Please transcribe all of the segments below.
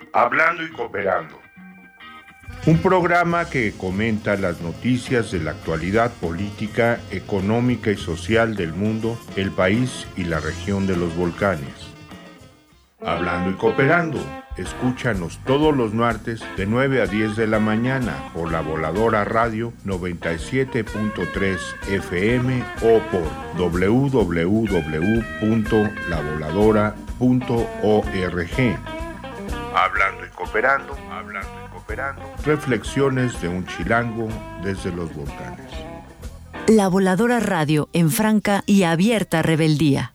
Hablando y Cooperando. Un programa que comenta las noticias de la actualidad política, económica y social del mundo, el país y la región de los volcanes. Hablando y Cooperando. Escúchanos todos los martes de 9 a 10 de la mañana por la Voladora Radio 97.3 FM o por www.lavoladora.org. Hablando y Cooperando, hablando y cooperando. Reflexiones de un chilango desde los volcanes. La Voladora Radio en franca y abierta rebeldía.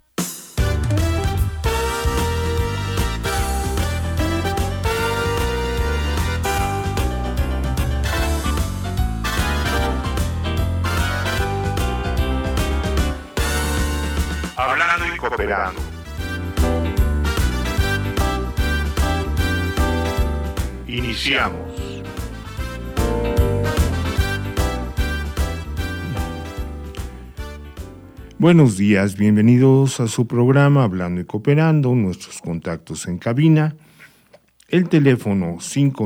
Hablando y Cooperando. Iniciamos. Buenos días, bienvenidos a su programa Hablando y Cooperando. Nuestros contactos en cabina: el teléfono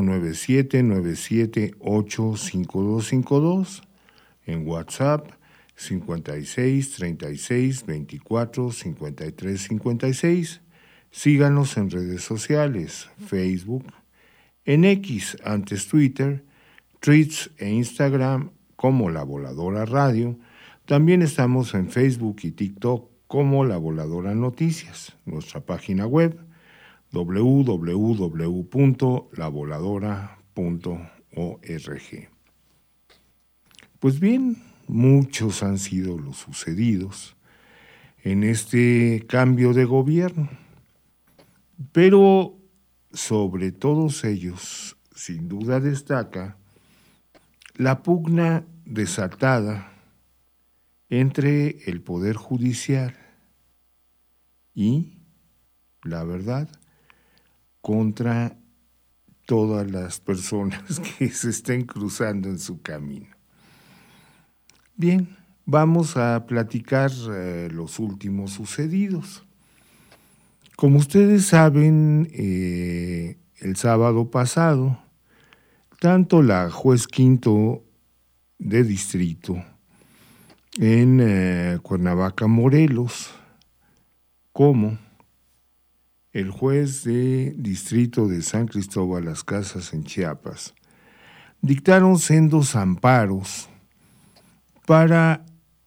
597-978-5252, en WhatsApp 56 36 24 53 56. Síganos en redes sociales: Facebook, en X, antes Twitter, Threads e Instagram como La Voladora Radio. También estamos en Facebook y TikTok como La Voladora Noticias. Nuestra página web www.lavoladora.org. Pues bien, muchos han sido los sucedidos en este cambio de gobierno, pero sobre todos ellos, sin duda destaca la pugna desatada entre el Poder Judicial y, la verdad, contra todas las personas que se estén cruzando en su camino. Bien, vamos a platicar los últimos sucedidos. Como ustedes saben, el sábado pasado, tanto la juez quinto de distrito en Cuernavaca, Morelos, como el juez de distrito de San Cristóbal Las Casas en Chiapas dictaron sendos amparos para,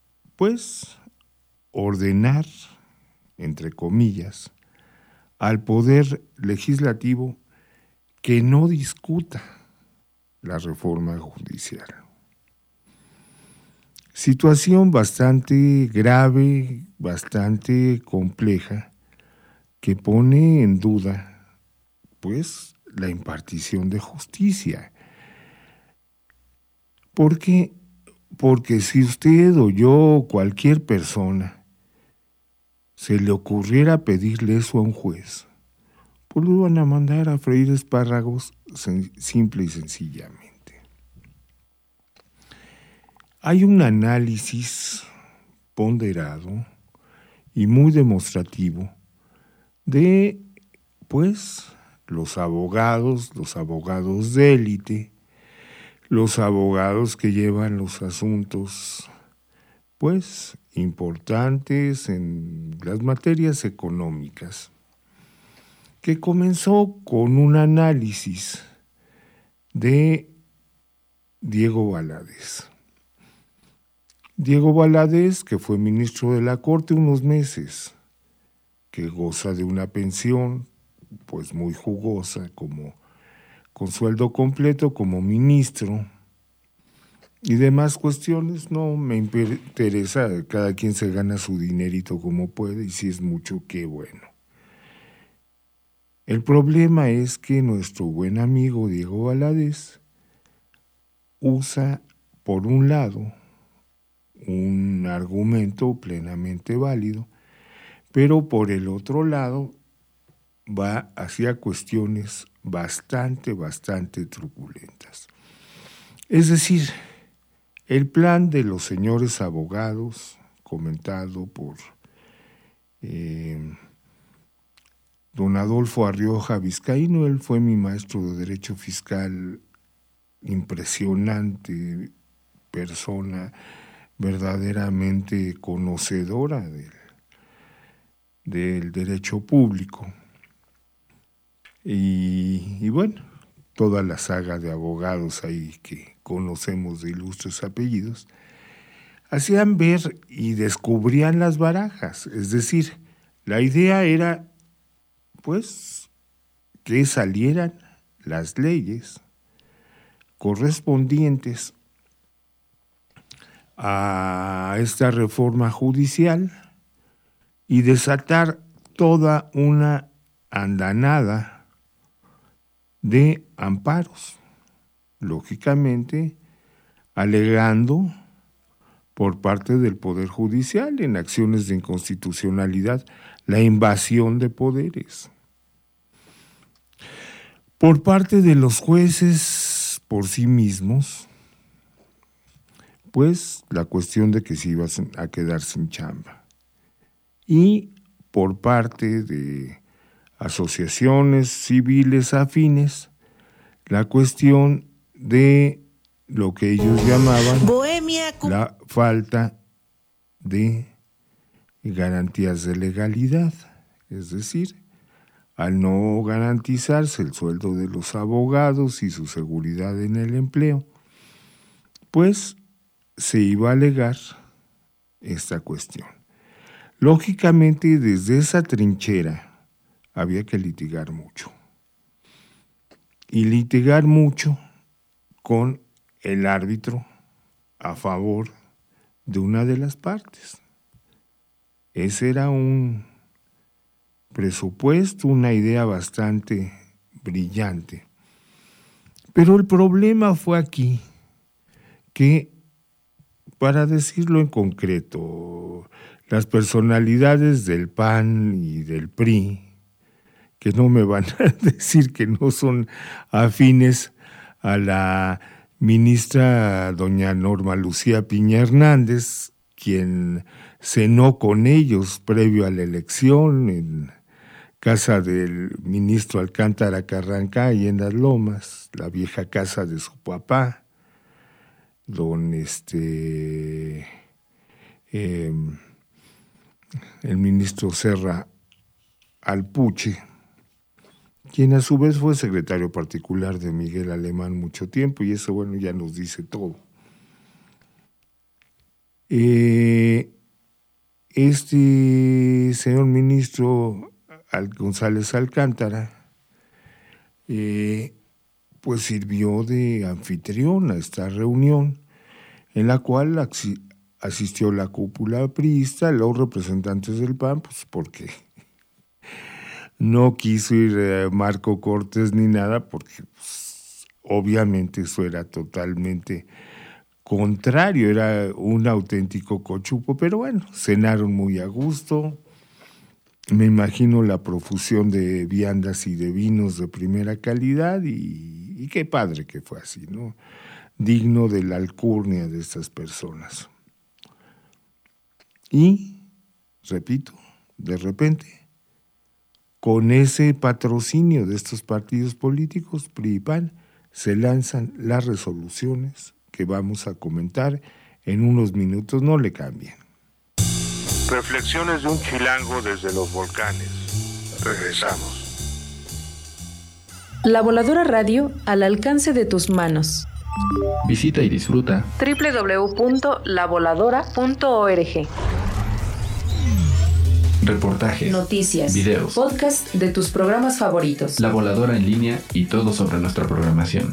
ordenar, entre comillas, al Poder Legislativo que no discuta la reforma judicial. Situación bastante grave, bastante compleja, que pone en duda, la impartición de justicia. ¿Por qué? Porque si usted o yo o cualquier persona se le ocurriera pedirle eso a un juez, pues lo iban a mandar a freír espárragos simple y sencillamente. Hay un análisis ponderado y muy demostrativo de, los abogados de élite, los abogados que llevan los asuntos, importantes en las materias económicas, que comenzó con un análisis de Diego Valadez. Diego Valadez, que fue ministro de la Corte unos meses, que goza de una pensión, muy jugosa, con sueldo completo como ministro, y demás cuestiones, no me interesa, cada quien se gana su dinerito como puede, y si es mucho, qué bueno. El problema es que nuestro buen amigo Diego Valadez usa, por un lado, un argumento plenamente válido, pero por el otro lado va hacia cuestiones bastante truculentas. Es decir, el plan de los señores abogados, comentado por don Adolfo Arrioja Vizcaíno. Él fue mi maestro de Derecho Fiscal, impresionante persona, verdaderamente conocedora del derecho público. Y bueno, toda la saga de abogados ahí que conocemos de ilustres apellidos, hacían ver y descubrían las barajas. Es decir, la idea era, pues, que salieran las leyes correspondientes a esta reforma judicial y desatar toda una andanada de amparos, lógicamente alegando por parte del Poder Judicial en acciones de inconstitucionalidad la invasión de poderes. Por parte de los jueces por sí mismos, pues la cuestión de que se iban a quedar sin chamba. Y por parte de asociaciones civiles afines, la cuestión de lo que ellos llamaban la falta de garantías de legalidad, es decir, al no garantizarse el sueldo de los abogados y su seguridad en el empleo, pues se iba a alegar esta cuestión. Lógicamente, desde esa trinchera había que litigar mucho. Y litigar mucho con el árbitro a favor de una de las partes. Ese era un presupuesto, una idea bastante brillante. Pero el problema fue aquí que, para decirlo en concreto, las personalidades del PAN y del PRI, que no me van a decir que no son afines a la ministra doña Norma Lucía Piña Hernández, quien cenó con ellos previo a la elección en casa del ministro Alcántara Carrancá y en Las Lomas, la vieja casa de su papá, don el ministro Serra Alpuche, quien a su vez fue secretario particular de Miguel Alemán mucho tiempo, y eso, bueno, ya nos dice todo. Este señor ministro González Alcántara, pues sirvió de anfitrión a esta reunión, en la cual asistió la cúpula priista, los representantes del PAN, pues porque no quiso ir Marco Cortés ni nada, porque pues, obviamente eso era totalmente contrario, era un auténtico cochupo, pero bueno, cenaron muy a gusto. Me imagino la profusión de viandas y de vinos de primera calidad y qué padre que fue así, ¿no? Digno de la alcurnia de estas personas. Y, repito, de repente, con ese patrocinio de estos partidos políticos, PRI y PAN, se lanzan las resoluciones que vamos a comentar en unos minutos. No le cambien. Reflexiones de un chilango desde los volcanes. Regresamos. La Voladora Radio al alcance de tus manos. Visita y disfruta www.lavoladora.org. Reportajes, noticias, videos, podcast de tus programas favoritos. La Voladora en línea y todo sobre nuestra programación.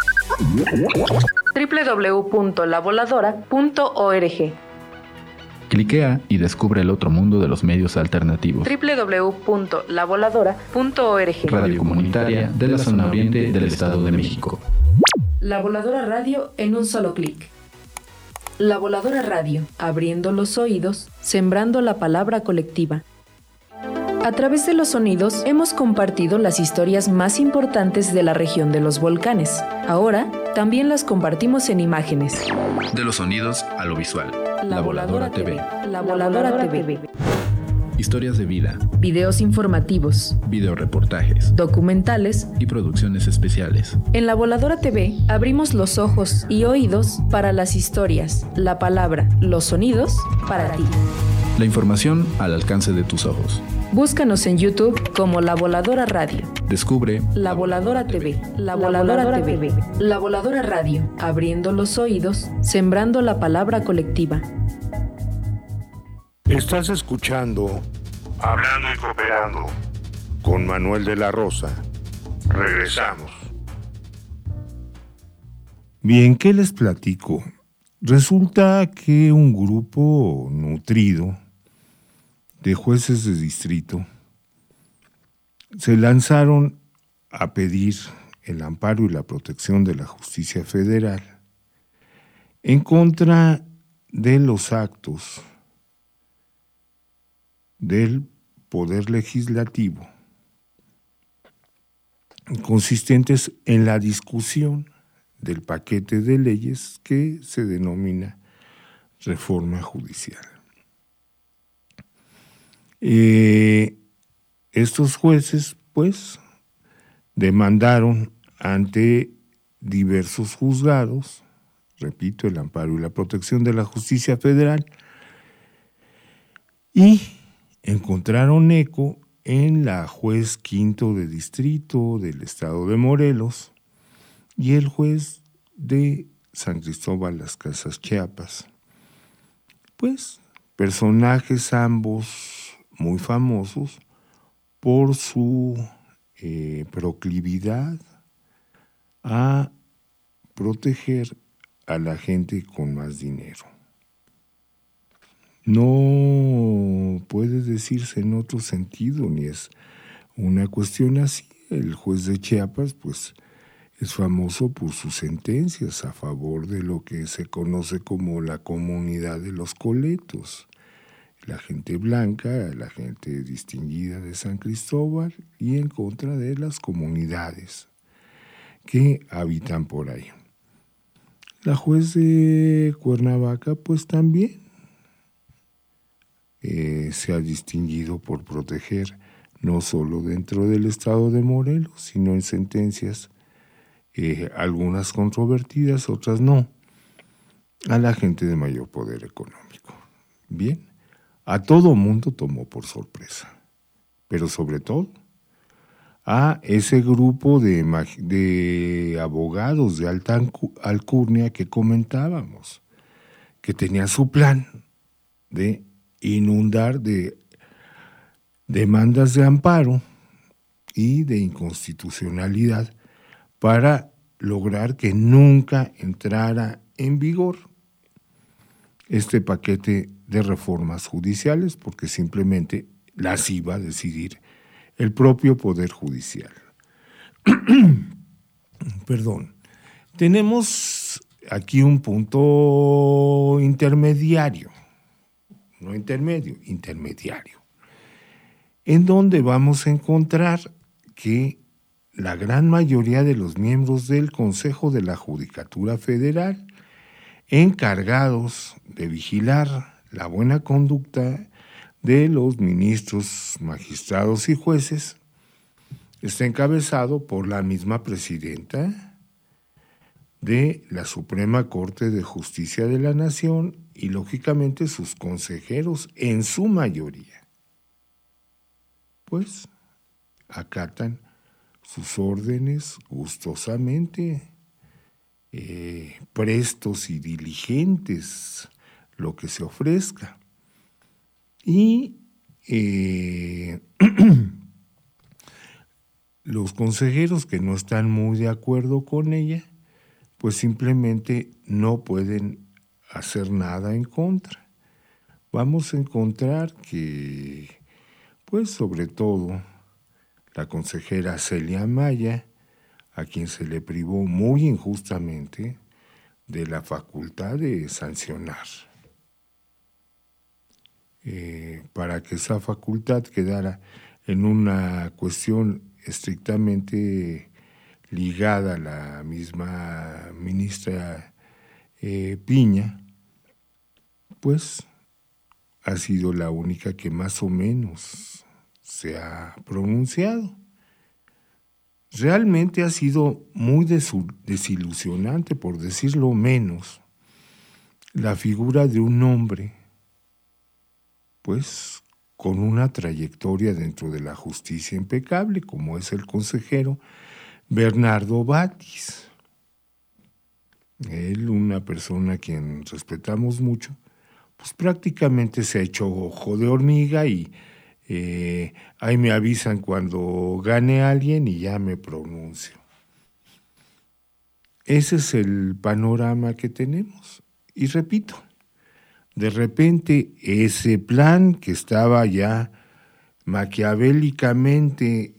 www.lavoladora.org. Cliquea y descubre el otro mundo de los medios alternativos. www.lavoladora.org. Radio comunitaria de la zona oriente del Estado de México. La Voladora Radio en un solo clic. La Voladora Radio, abriendo los oídos, sembrando la palabra colectiva. A través de los sonidos hemos compartido las historias más importantes de la región de los volcanes. Ahora también las compartimos en imágenes. De los sonidos a lo visual. La Voladora TV. La Voladora TV. historias de vida, videos informativos, videoreportajes, documentales y producciones especiales. En La Voladora TV abrimos los ojos y oídos para las historias, la palabra, los sonidos para ti. La información al alcance de tus ojos. Búscanos en YouTube como La Voladora Radio. Descubre La Voladora TV. La Voladora TV. La Voladora Radio. Abriendo los oídos, sembrando la palabra colectiva. Estás escuchando Hablando y Cooperando con Manuel de la Rosa. Regresamos. Bien, ¿qué les platico? Resulta que un grupo nutrido de jueces de distrito se lanzaron a pedir el amparo y la protección de la justicia federal en contra de los actos del Poder Legislativo consistentes en la discusión del paquete de leyes que se denomina reforma judicial. Estos jueces, pues, demandaron ante diversos juzgados, repito, el amparo y la protección de la justicia federal, y encontraron eco en la juez quinto de distrito del estado de Morelos y el juez de San Cristóbal Las Casas, Chiapas. Pues, personajes ambos muy famosos por su proclividad a proteger a la gente con más dinero. No puede decirse en otro sentido, ni es una cuestión así. El juez de Chiapas, pues, es famoso por sus sentencias a favor de lo que se conoce como la comunidad de los coletos, la gente blanca, la gente distinguida de San Cristóbal, y en contra de las comunidades que habitan por ahí. La juez de Cuernavaca, pues también se ha distinguido por proteger, no solo dentro del estado de Morelos, sino en sentencias, algunas controvertidas, otras no, a la gente de mayor poder económico. Bien, a todo mundo tomó por sorpresa, pero sobre todo a ese grupo de abogados de alta alcurnia que comentábamos, que tenía su plan de inundar de demandas de amparo y de inconstitucionalidad para lograr que nunca entrara en vigor este paquete de reformas judiciales, porque simplemente las iba a decidir el propio Poder Judicial. Perdón. Tenemos aquí un punto intermediario, no intermedio, intermediario, en donde vamos a encontrar que la gran mayoría de los miembros del Consejo de la Judicatura Federal, encargados de vigilar la buena conducta de los ministros, magistrados y jueces, está encabezado por la misma presidenta de la Suprema Corte de Justicia de la Nación y, lógicamente, sus consejeros, en su mayoría, pues acatan sus órdenes gustosamente, prestos y diligentes, lo que se ofrezca. Y los consejeros que no están muy de acuerdo con ella, pues simplemente no pueden hacer nada en contra. Vamos a encontrar que, pues sobre todo, la consejera Celia Maya, a quien se le privó muy injustamente de la facultad de sancionar, para que esa facultad quedara en una cuestión estrictamente ligada a la misma ministra Piña, pues ha sido la única que más o menos se ha pronunciado. Realmente ha sido muy desilusionante, por decirlo menos, la figura de un hombre, pues, con una trayectoria dentro de la justicia impecable, como es el consejero Bernardo Batis. Él, una persona a quien respetamos mucho, pues prácticamente se ha hecho ojo de hormiga y ahí me avisan cuando gane alguien y ya me pronuncio. Ese es el panorama que tenemos. Y repito, de repente ese plan que estaba ya maquiavélicamente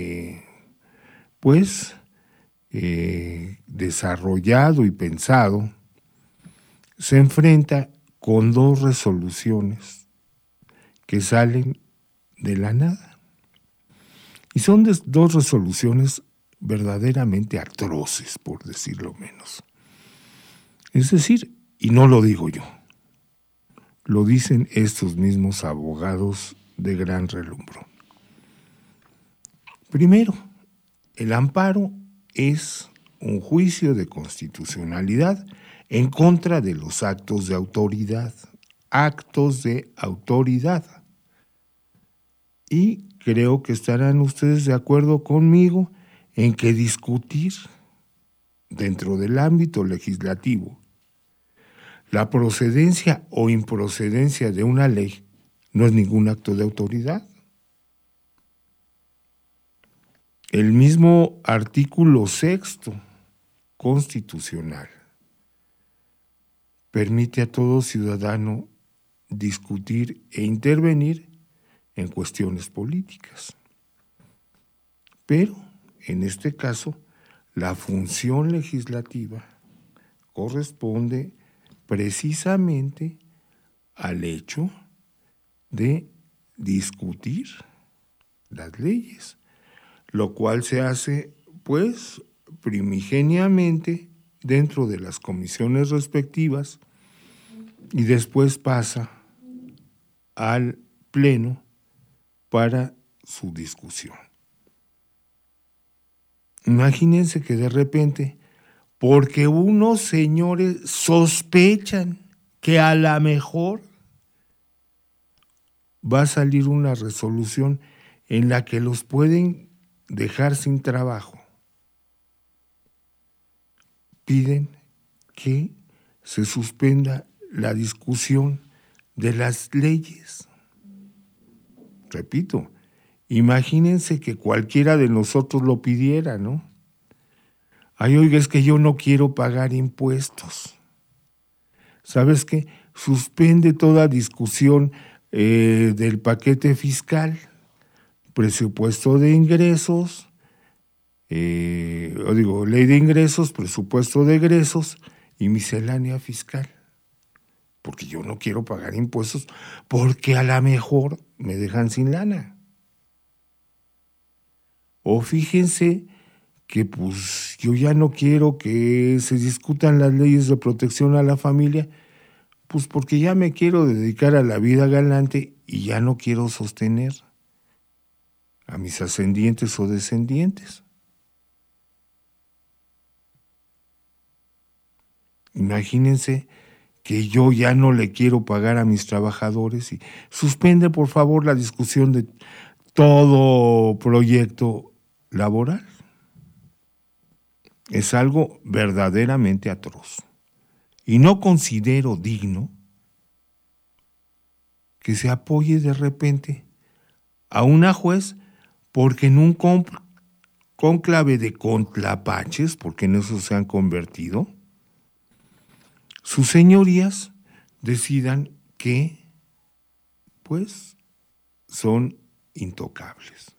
desarrollado y pensado, se enfrenta con dos resoluciones que salen de la nada. Y son dos resoluciones verdaderamente atroces, por decirlo menos. Es decir, y no lo digo yo, lo dicen estos mismos abogados de gran relumbro. Primero, el amparo es un juicio de constitucionalidad en contra de los actos de autoridad. Actos de autoridad. Y creo que estarán ustedes de acuerdo conmigo en que discutir dentro del ámbito legislativo la procedencia o improcedencia de una ley no es ningún acto de autoridad. El mismo artículo 6 constitucional permite a todo ciudadano discutir e intervenir en cuestiones políticas. Pero, en este caso, la función legislativa corresponde precisamente al hecho de discutir las leyes, lo cual se hace, pues, primigeniamente dentro de las comisiones respectivas y después pasa al Pleno para su discusión. Imagínense que de repente, porque unos señores sospechan que a lo mejor va a salir una resolución en la que los pueden dejar sin trabajo, piden que se suspenda la discusión de las leyes. Repito, imagínense que cualquiera de nosotros lo pidiera, ¿no? Ay, oiga, es que yo no quiero pagar impuestos. ¿Sabes qué? Suspende toda discusión del paquete fiscal, presupuesto de ingresos, ley de ingresos, presupuesto de egresos y miscelánea fiscal. Porque yo no quiero pagar impuestos, porque a lo mejor me dejan sin lana. O fíjense que pues yo ya no quiero que se discutan las leyes de protección a la familia, pues porque ya me quiero dedicar a la vida galante y ya no quiero sostener a mis ascendientes o descendientes. Imagínense que yo ya no le quiero pagar a mis trabajadores y suspende por favor la discusión de todo proyecto laboral. Es algo verdaderamente atroz. Y no considero digno que se apoye de repente a una juez porque en un cónclave de contlapaches, porque en eso se han convertido, sus señorías decidan que, pues, son intocables.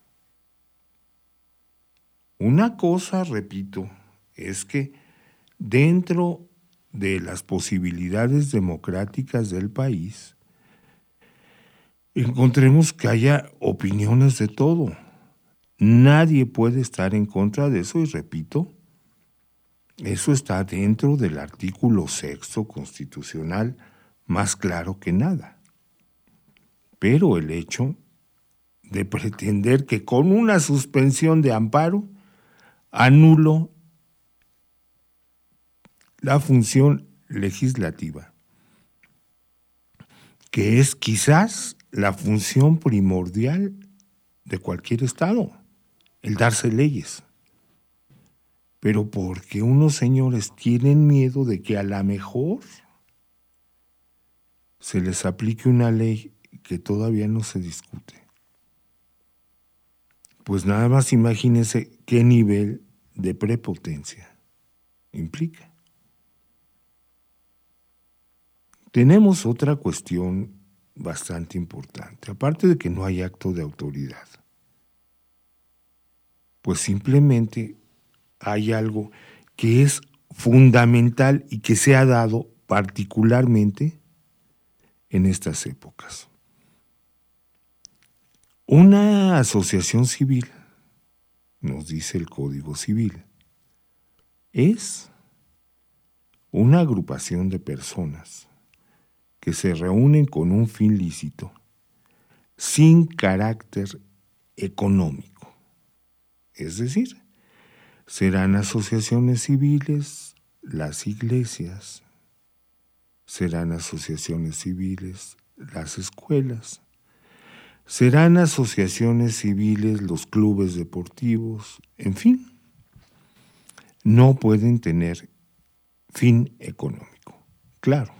Una cosa, repito, es que dentro de las posibilidades democráticas del país encontremos que haya opiniones de todo. Nadie puede estar en contra de eso y repito, eso está dentro del artículo 6 constitucional más claro que nada. Pero el hecho de pretender que con una suspensión de amparo anulo la función legislativa, que es quizás la función primordial de cualquier Estado, el darse leyes. Pero porque unos señores tienen miedo de que a lo mejor se les aplique una ley que todavía no se discute. Pues nada más imagínense qué nivel de prepotencia implica. Tenemos otra cuestión bastante importante, aparte de que no hay acto de autoridad. Pues simplemente hay algo que es fundamental y que se ha dado particularmente en estas épocas. Una asociación civil, nos dice el Código Civil, es una agrupación de personas que se reúnen con un fin lícito, sin carácter económico. Es decir, serán asociaciones civiles las iglesias, serán asociaciones civiles las escuelas, serán asociaciones civiles los clubes deportivos, en fin, no pueden tener fin económico. Claro.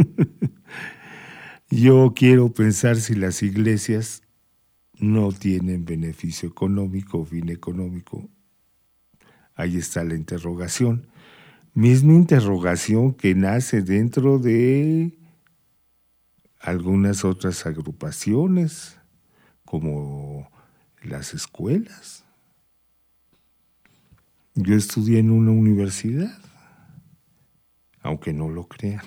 Yo quiero pensar si las iglesias no tienen beneficio económico o fin económico. Ahí está la interrogación. Misma interrogación que nace dentro de algunas otras agrupaciones, como las escuelas. Yo estudié en una universidad, aunque no lo crean.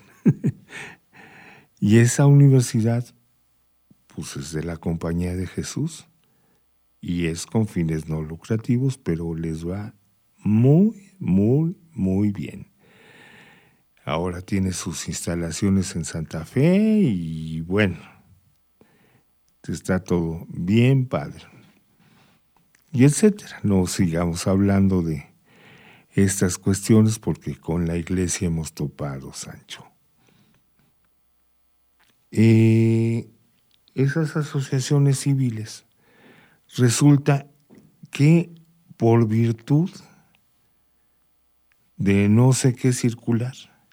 Y esa universidad, pues es de la Compañía de Jesús y es con fines no lucrativos, pero les va muy, muy, muy bien. Ahora tiene sus instalaciones en Santa Fe y bueno, está todo bien padre. Y etcétera. No sigamos hablando de estas cuestiones porque con la iglesia hemos topado, Sancho. Esas asociaciones civiles resulta que por virtud de no sé qué circular,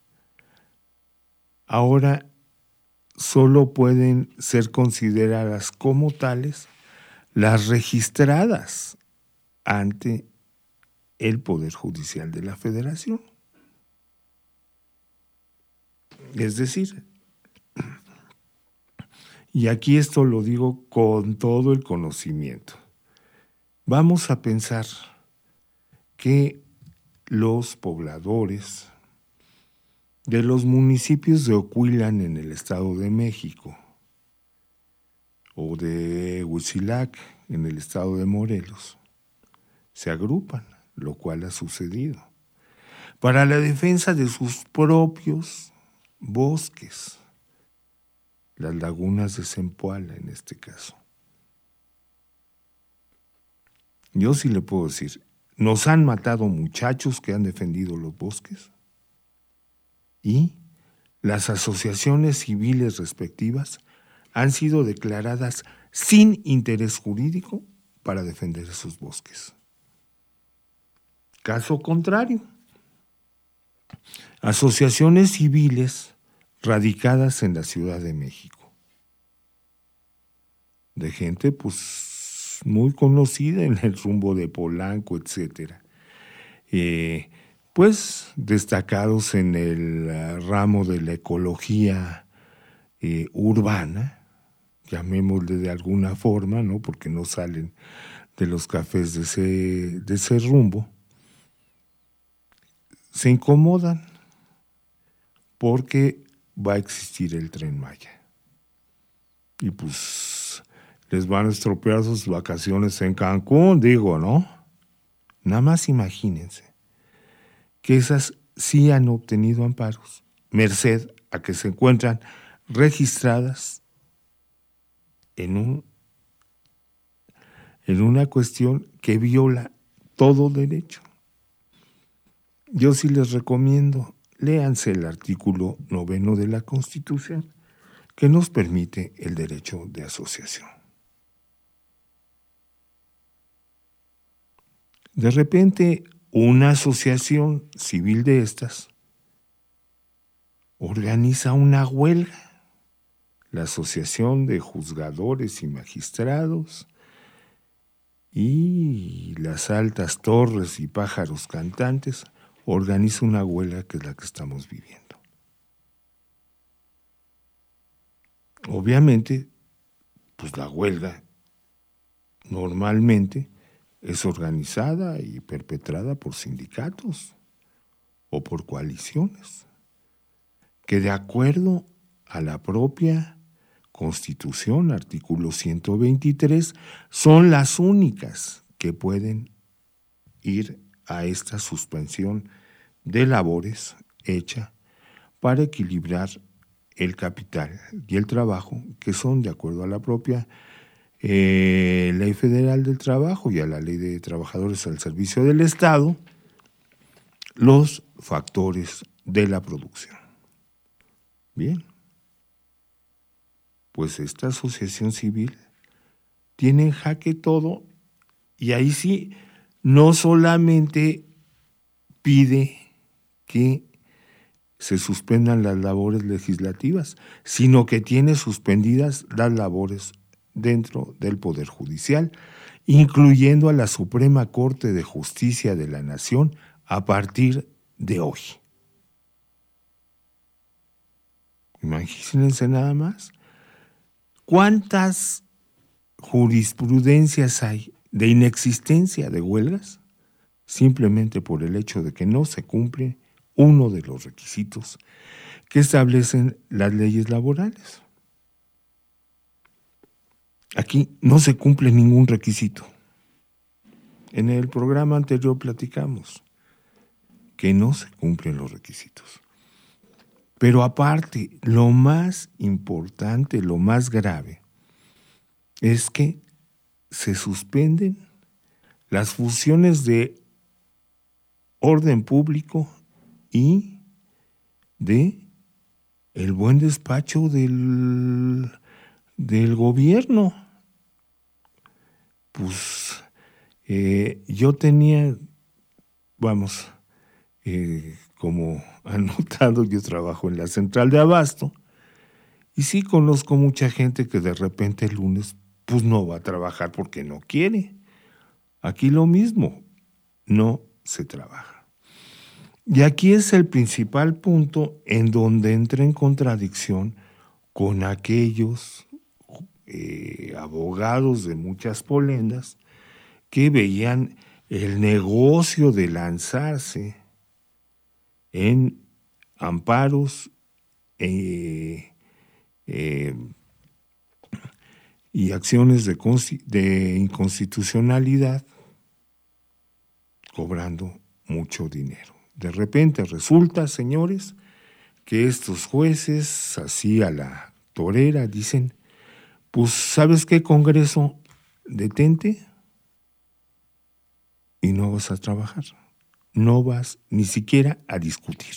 ahora solo pueden ser consideradas como tales las registradas ante el Poder Judicial de la Federación. Es decir, y aquí esto lo digo con todo el conocimiento, vamos a pensar que los pobladores de los municipios de Ocuilan en el Estado de México o de Huitzilac en el Estado de Morelos se agrupan, lo cual ha sucedido, para la defensa de sus propios bosques, las lagunas de Zempoala en este caso. Yo sí le puedo decir, nos han matado muchachos que han defendido los bosques y las asociaciones civiles respectivas han sido declaradas sin interés jurídico para defender esos bosques. Caso contrario, asociaciones civiles radicadas en la Ciudad de México, de gente pues muy conocida en el rumbo de Polanco, etcétera, pues destacados en el ramo de la ecología urbana, llamémosle de alguna forma, ¿no? Porque no salen de los cafés de ese rumbo, se incomodan porque va a existir el Tren Maya. Y pues les van a estropear sus vacaciones en Cancún, digo, ¿no? Nada más imagínense que esas sí han obtenido amparos, merced a que se encuentran registradas en una cuestión que viola todo derecho. Yo sí les recomiendo, léanse el artículo 9 de la Constitución, que nos permite el derecho de asociación. De repente, una asociación civil de estas organiza una huelga. La Asociación de Juzgadores y Magistrados y las Altas Torres y Pájaros Cantantes organiza una huelga que es la que estamos viviendo. Obviamente, pues la huelga normalmente es organizada y perpetrada por sindicatos o por coaliciones, que de acuerdo a la propia Constitución, artículo 123, son las únicas que pueden ir a esta suspensión de labores hecha para equilibrar el capital y el trabajo, que son, de acuerdo a la propia Ley Federal del Trabajo y a la Ley de Trabajadores al Servicio del Estado, los factores de la producción. Bien, pues esta asociación civil tiene en jaque todo, y ahí sí, no solamente pide que se suspendan las labores legislativas, sino que tiene suspendidas las labores dentro del Poder Judicial, incluyendo a la Suprema Corte de Justicia de la Nación a partir de hoy. Imagínense nada más. ¿Cuántas jurisprudencias hay de inexistencia de huelgas simplemente por el hecho de que no se cumple uno de los requisitos que establecen las leyes laborales? Aquí no se cumple ningún requisito. En el programa anterior platicamos que no se cumplen los requisitos. Pero aparte, lo más importante, lo más grave, es que se suspenden las funciones de orden público y de el buen despacho del gobierno. Pues yo tenía, como anotado, yo trabajo en la central de abasto, y sí conozco mucha gente que de repente el lunes pues no va a trabajar porque no quiere. Aquí lo mismo, no se trabaja. Y aquí es el principal punto en donde entra en contradicción con aquellos abogados de muchas polendas que veían el negocio de lanzarse en amparos y acciones de inconstitucionalidad, cobrando mucho dinero. De repente resulta, señores, que estos jueces, así a la torera, dicen: pues, ¿sabes qué, Congreso? Detente y no vas a trabajar. No vas ni siquiera a discutir.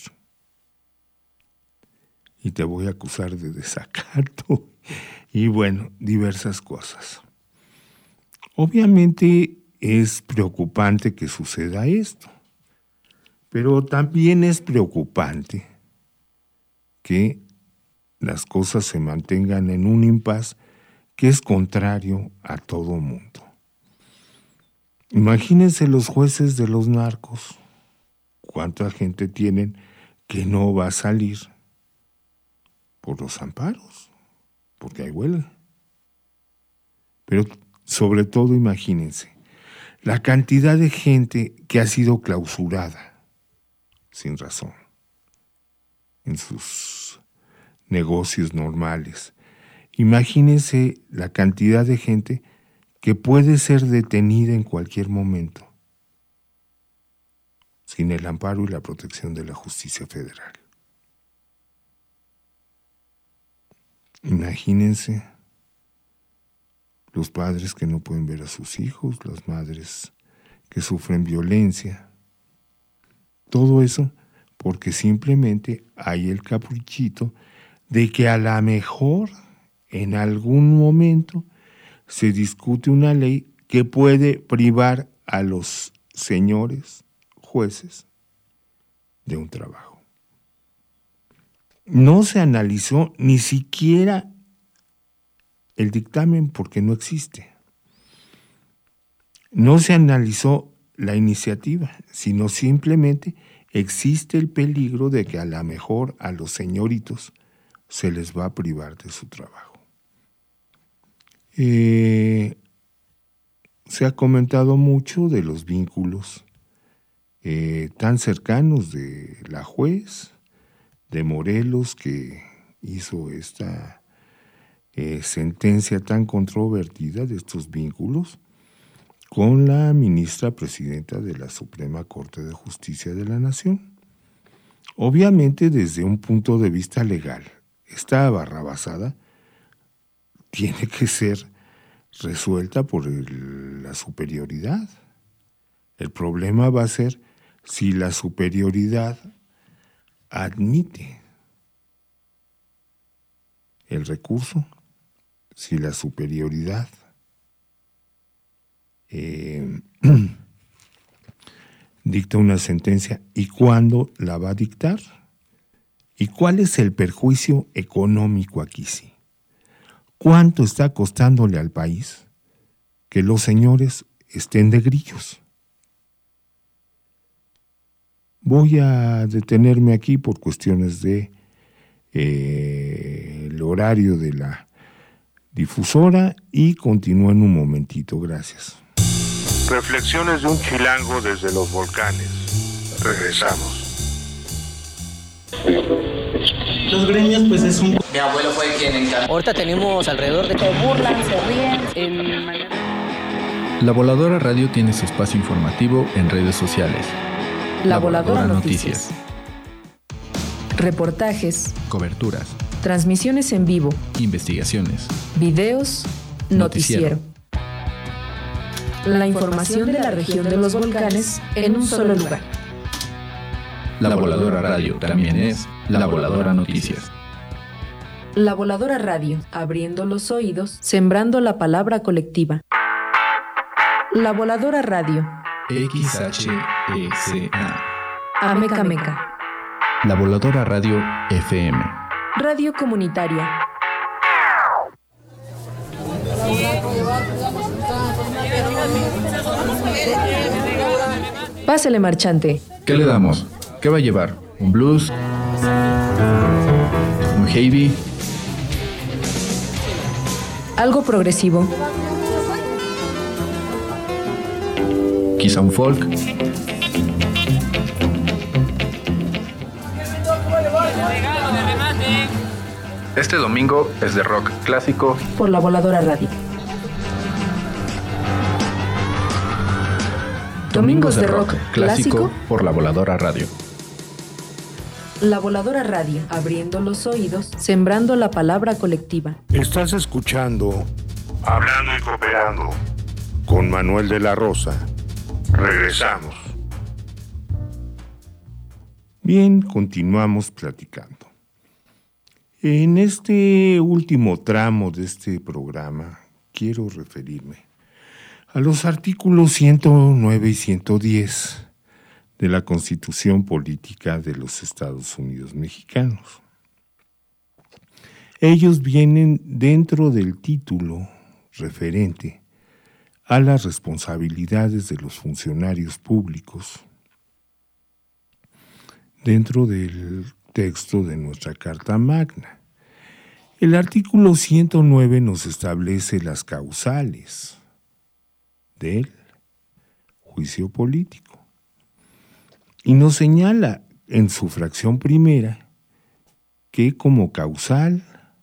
Y te voy a acusar de desacato y bueno, diversas cosas. Obviamente es preocupante que suceda esto, pero también es preocupante que las cosas se mantengan en un impas que es contrario a todo mundo. Imagínense los jueces de los narcos, cuánta gente tienen que no va a salir por los amparos, porque hay huelga. Pero sobre todo imagínense la cantidad de gente que ha sido clausurada sin razón en sus negocios normales. Imagínense la cantidad de gente que puede ser detenida en cualquier momento sin el amparo y la protección de la justicia federal. Imagínense los padres que no pueden ver a sus hijos, las madres que sufren violencia. Todo eso porque simplemente hay el caprichito de que a lo mejor en algún momento se discute una ley que puede privar a los señores jueces de un trabajo. No se analizó ni siquiera el dictamen porque no existe. No se analizó la iniciativa, sino simplemente existe el peligro de que a lo mejor a los señoritos se les va a privar de su trabajo. Se ha comentado mucho de los vínculos tan cercanos de la juez de Morelos que hizo esta sentencia tan controvertida de estos vínculos con la ministra presidenta de la Suprema Corte de Justicia de la Nación. Obviamente, desde un punto de vista legal, esta barrabasada tiene que ser resuelta por la superioridad. El problema va a ser si la superioridad admite el recurso, si la superioridad dicta una sentencia y cuándo la va a dictar y cuál es el perjuicio económico aquí sí. ¿Cuánto está costándole al país que los señores estén de grillos? Voy a detenerme aquí por cuestiones de el horario de la difusora y continúo en un momentito. Gracias. Reflexiones de un chilango desde los volcanes. Regresamos. Los gremios, pues es un... Mi abuelo fue quien encargó. Ahorita tenemos alrededor de... Se burlan, se ríen. La Voladora Radio tiene su espacio informativo en redes sociales. La Voladora Noticias. Reportajes, Coberturas, transmisiones en vivo, investigaciones, videos, noticiero. La información de la región de los volcanes en un solo lugar. La Voladora Radio también es La Voladora Noticias. La Voladora Radio, abriendo los oídos, sembrando la palabra colectiva. La Voladora Radio. XHECA. Ameca Meca. La Voladora Radio FM. Radio comunitaria. Pásale, marchante. ¿Qué le damos? ¿Qué va a llevar? ¿Un blues? ¿Un heavy? Algo progresivo. ¿Quizá un folk? Este domingo es de rock clásico por La Voladora Radio. Domingos de rock clásico por La Voladora Radio. La Voladora Radio, abriendo los oídos, sembrando la palabra colectiva. Estás escuchando Hablando y Cooperando con Manuel de la Rosa. Regresamos. Bien, continuamos platicando. En este último tramo de este programa quiero referirme a los artículos 109 y 110 de la Constitución Política de los Estados Unidos Mexicanos. Ellos vienen dentro del título referente a las responsabilidades de los funcionarios públicos dentro del texto de nuestra Carta Magna. El artículo 109 nos establece las causales del juicio político y nos señala en su fracción primera que como causal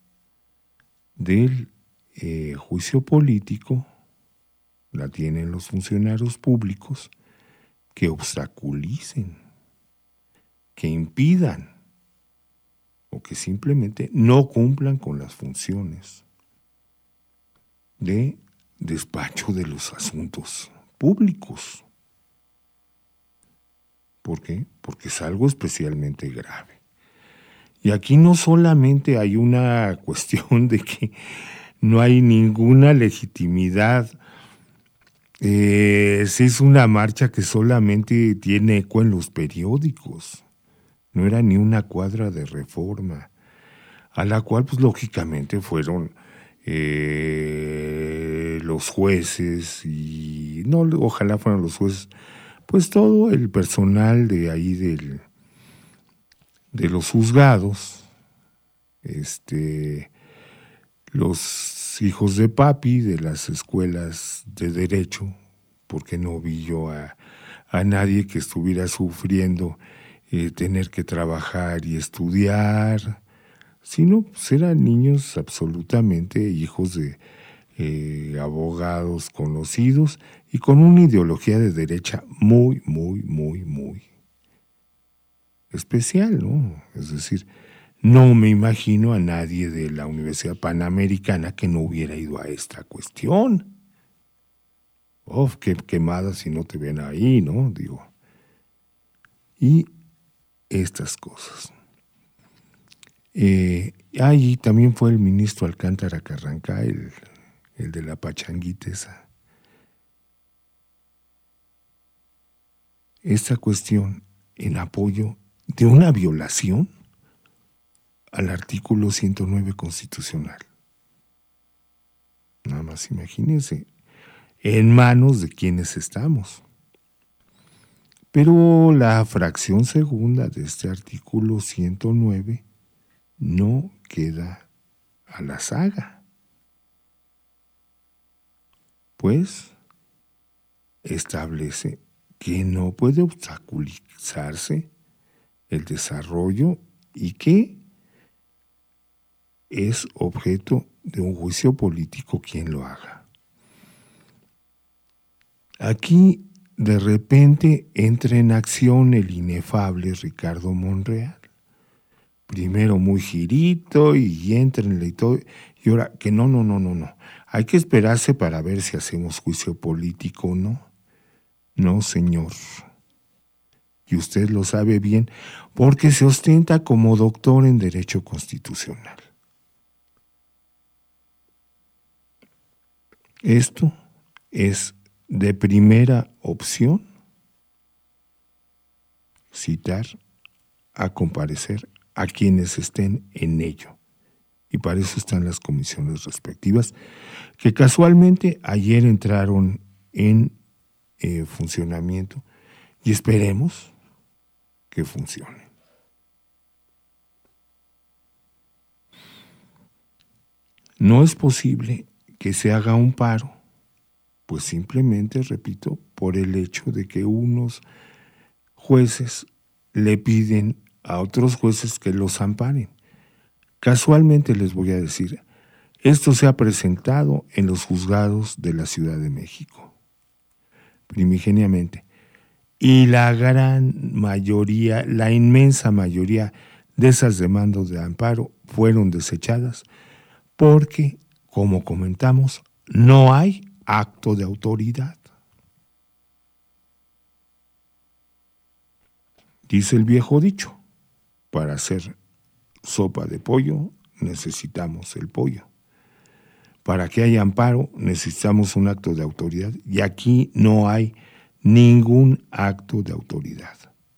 del juicio político la tienen los funcionarios públicos que obstaculicen, que impidan o que simplemente no cumplan con las funciones de despacho de los asuntos públicos. ¿Por qué? Porque es algo especialmente grave. Y aquí no solamente hay una cuestión de que no hay ninguna legitimidad. Es una marcha que solamente tiene eco en los periódicos. No era ni una cuadra de Reforma, a la cual pues lógicamente fueron los jueces y no, ojalá fueran los jueces, pues todo el personal de ahí de los juzgados, los hijos de papi de las escuelas de derecho, porque no vi yo a nadie que estuviera sufriendo tener que trabajar y estudiar, sino pues eran niños absolutamente hijos de abogados conocidos y con una ideología de derecha muy, muy, muy, muy especial, ¿no? Es decir, no me imagino a nadie de la Universidad Panamericana que no hubiera ido a esta cuestión. Oh, qué quemada si no te ven ahí, ¿no? Digo. Y estas cosas. Ahí también fue el ministro Alcántara Carranca, el de la pachanguita esa. Esta cuestión en apoyo de una violación al artículo 109 constitucional. Nada más imagínense, en manos de quienes estamos. Pero la fracción segunda de este artículo 109 no queda a la saga, pues establece que no puede obstaculizarse el desarrollo y que es objeto de un juicio político quien lo haga. Aquí de repente entra en acción el inefable Ricardo Monreal. Primero muy girito y entrenle y todo, y ahora que no. Hay que esperarse para ver si hacemos juicio político o no. No, señor. Y usted lo sabe bien, porque se ostenta como doctor en Derecho Constitucional. Esto es de primera opción citar a comparecer a quienes estén en ello. Y para eso están las comisiones respectivas, que casualmente ayer entraron en funcionamiento y esperemos que funcione. No es posible que se haga un paro, pues simplemente, repito, por el hecho de que unos jueces le piden a otros jueces que los amparen. Casualmente les voy a decir, esto se ha presentado en los juzgados de la Ciudad de México, primigeniamente, y la gran mayoría, la inmensa mayoría de esas demandas de amparo fueron desechadas porque, como comentamos, no hay acto de autoridad. Dice el viejo dicho, para hacer sopa de pollo necesitamos el pollo. Para que haya amparo necesitamos un acto de autoridad y aquí no hay ningún acto de autoridad,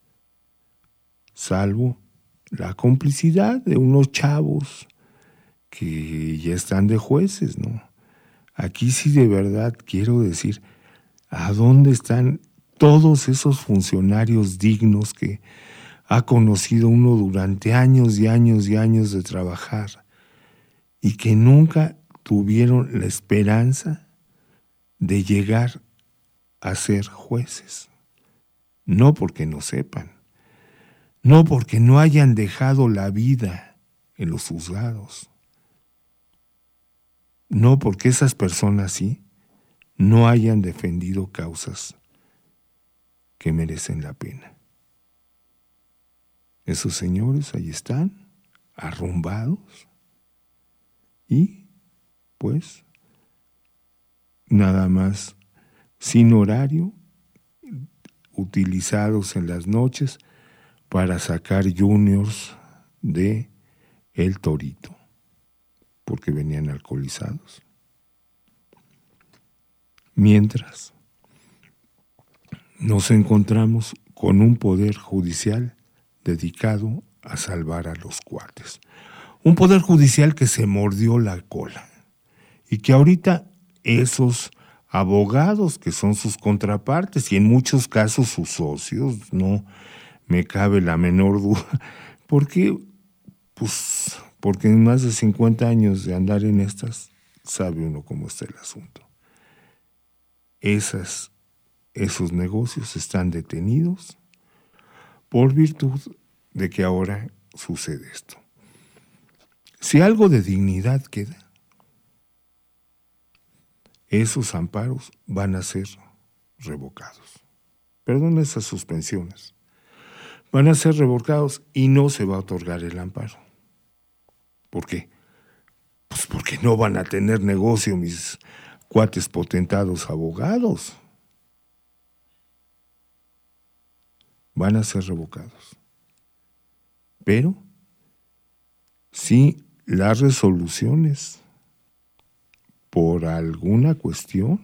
salvo la complicidad de unos chavos que ya están de jueces, ¿no? Aquí sí de verdad quiero decir, ¿a dónde están todos esos funcionarios dignos que ha conocido uno durante años y años y años de trabajar y que nunca tuvieron la esperanza de llegar a ser jueces? No porque no sepan, no porque no hayan dejado la vida en los juzgados, no porque esas personas sí no hayan defendido causas que merecen la pena. Esos señores ahí están, arrumbados, y pues nada más sin horario, utilizados en las noches para sacar juniors de El Torito, porque venían alcoholizados. Mientras nos encontramos con un poder judicial dedicado a salvar a los cuates. Un poder judicial que se mordió la cola y que ahorita esos abogados que son sus contrapartes y en muchos casos sus socios, no me cabe la menor duda, porque en más de 50 años de andar en estas, sabe uno cómo está el asunto. Esos negocios están detenidos por virtud de que ahora sucede esto. Si algo de dignidad queda, esos amparos van a ser revocados. Perdón, esas suspensiones van a ser revocados y no se va a otorgar el amparo. ¿Por qué? Pues porque no van a tener negocio mis cuates potentados abogados. Van a ser revocados. Pero si las resoluciones por alguna cuestión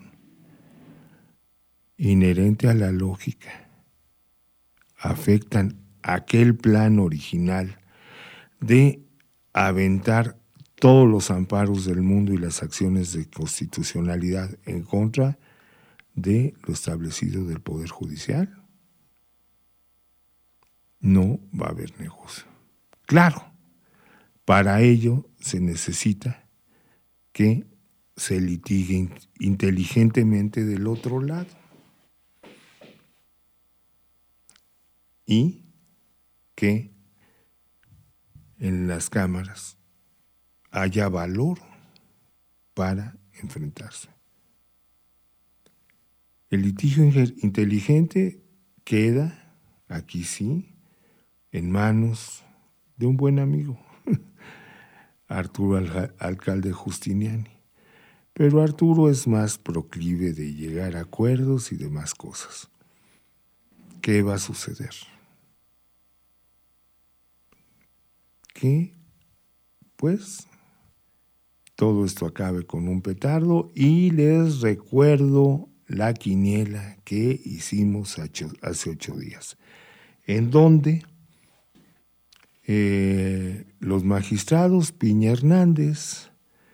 inherente a la lógica afectan aquel plan original de aventar todos los amparos del mundo y las acciones de constitucionalidad en contra de lo establecido del Poder Judicial, no va a haber negocio. Claro, para ello se necesita que se litigue inteligentemente del otro lado y que en las cámaras haya valor para enfrentarse. El litigio inteligente queda, aquí sí, en manos de un buen amigo, Arturo Alcalde Justiniani. Pero Arturo es más proclive de llegar a acuerdos y demás cosas. ¿Qué va a suceder? Que, pues, todo esto acabe con un petardo y les recuerdo la quiniela que hicimos hace 8 días, en donde los magistrados Piña Hernández,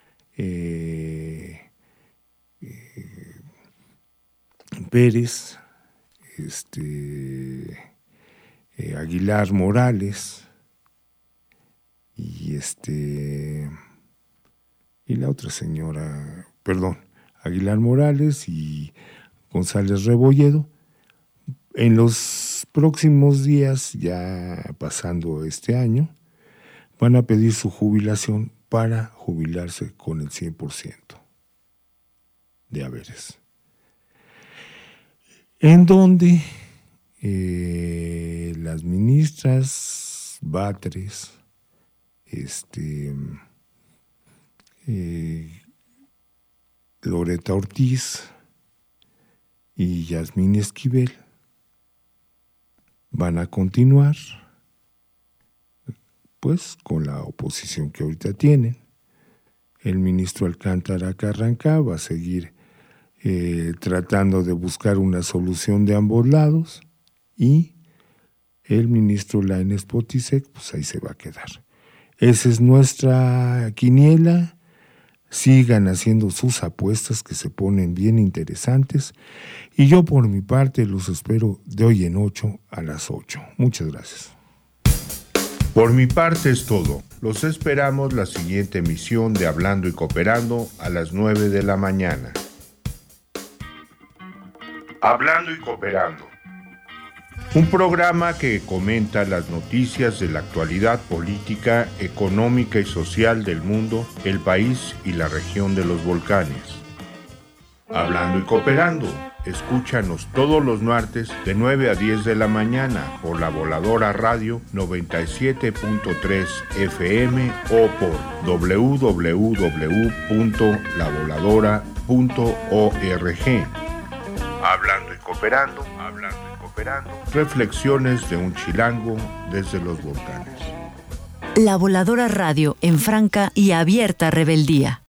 Pérez, Aguilar Morales y la otra señora, Aguilar Morales y González Rebolledo, en los próximos días, ya pasando este año, van a pedir su jubilación para jubilarse con el 100% de haberes. En donde las ministras Batres, Loreta Ortiz y Yasmín Esquivel van a continuar pues con la oposición que ahorita tienen. El ministro Alcántara Carrancá va a seguir tratando de buscar una solución de ambos lados y el ministro Lainez Potisek pues ahí se va a quedar. Esa es nuestra quiniela. Sigan haciendo sus apuestas que se ponen bien interesantes y yo por mi parte los espero de hoy en 8 a las 8. Muchas gracias. Por mi parte es todo. Los esperamos la siguiente emisión de Hablando y Cooperando a las 9 de la mañana. Hablando y Cooperando. Un programa que comenta las noticias de la actualidad política, económica y social del mundo, el país y la región de los volcanes. Hablando y Cooperando. Escúchanos todos los martes de 9 a 10 de la mañana por La Voladora Radio 97.3 FM o por www.lavoladora.com. Hablando y cooperando, reflexiones de un chilango desde los volcanes. La Voladora Radio en franca y abierta rebeldía.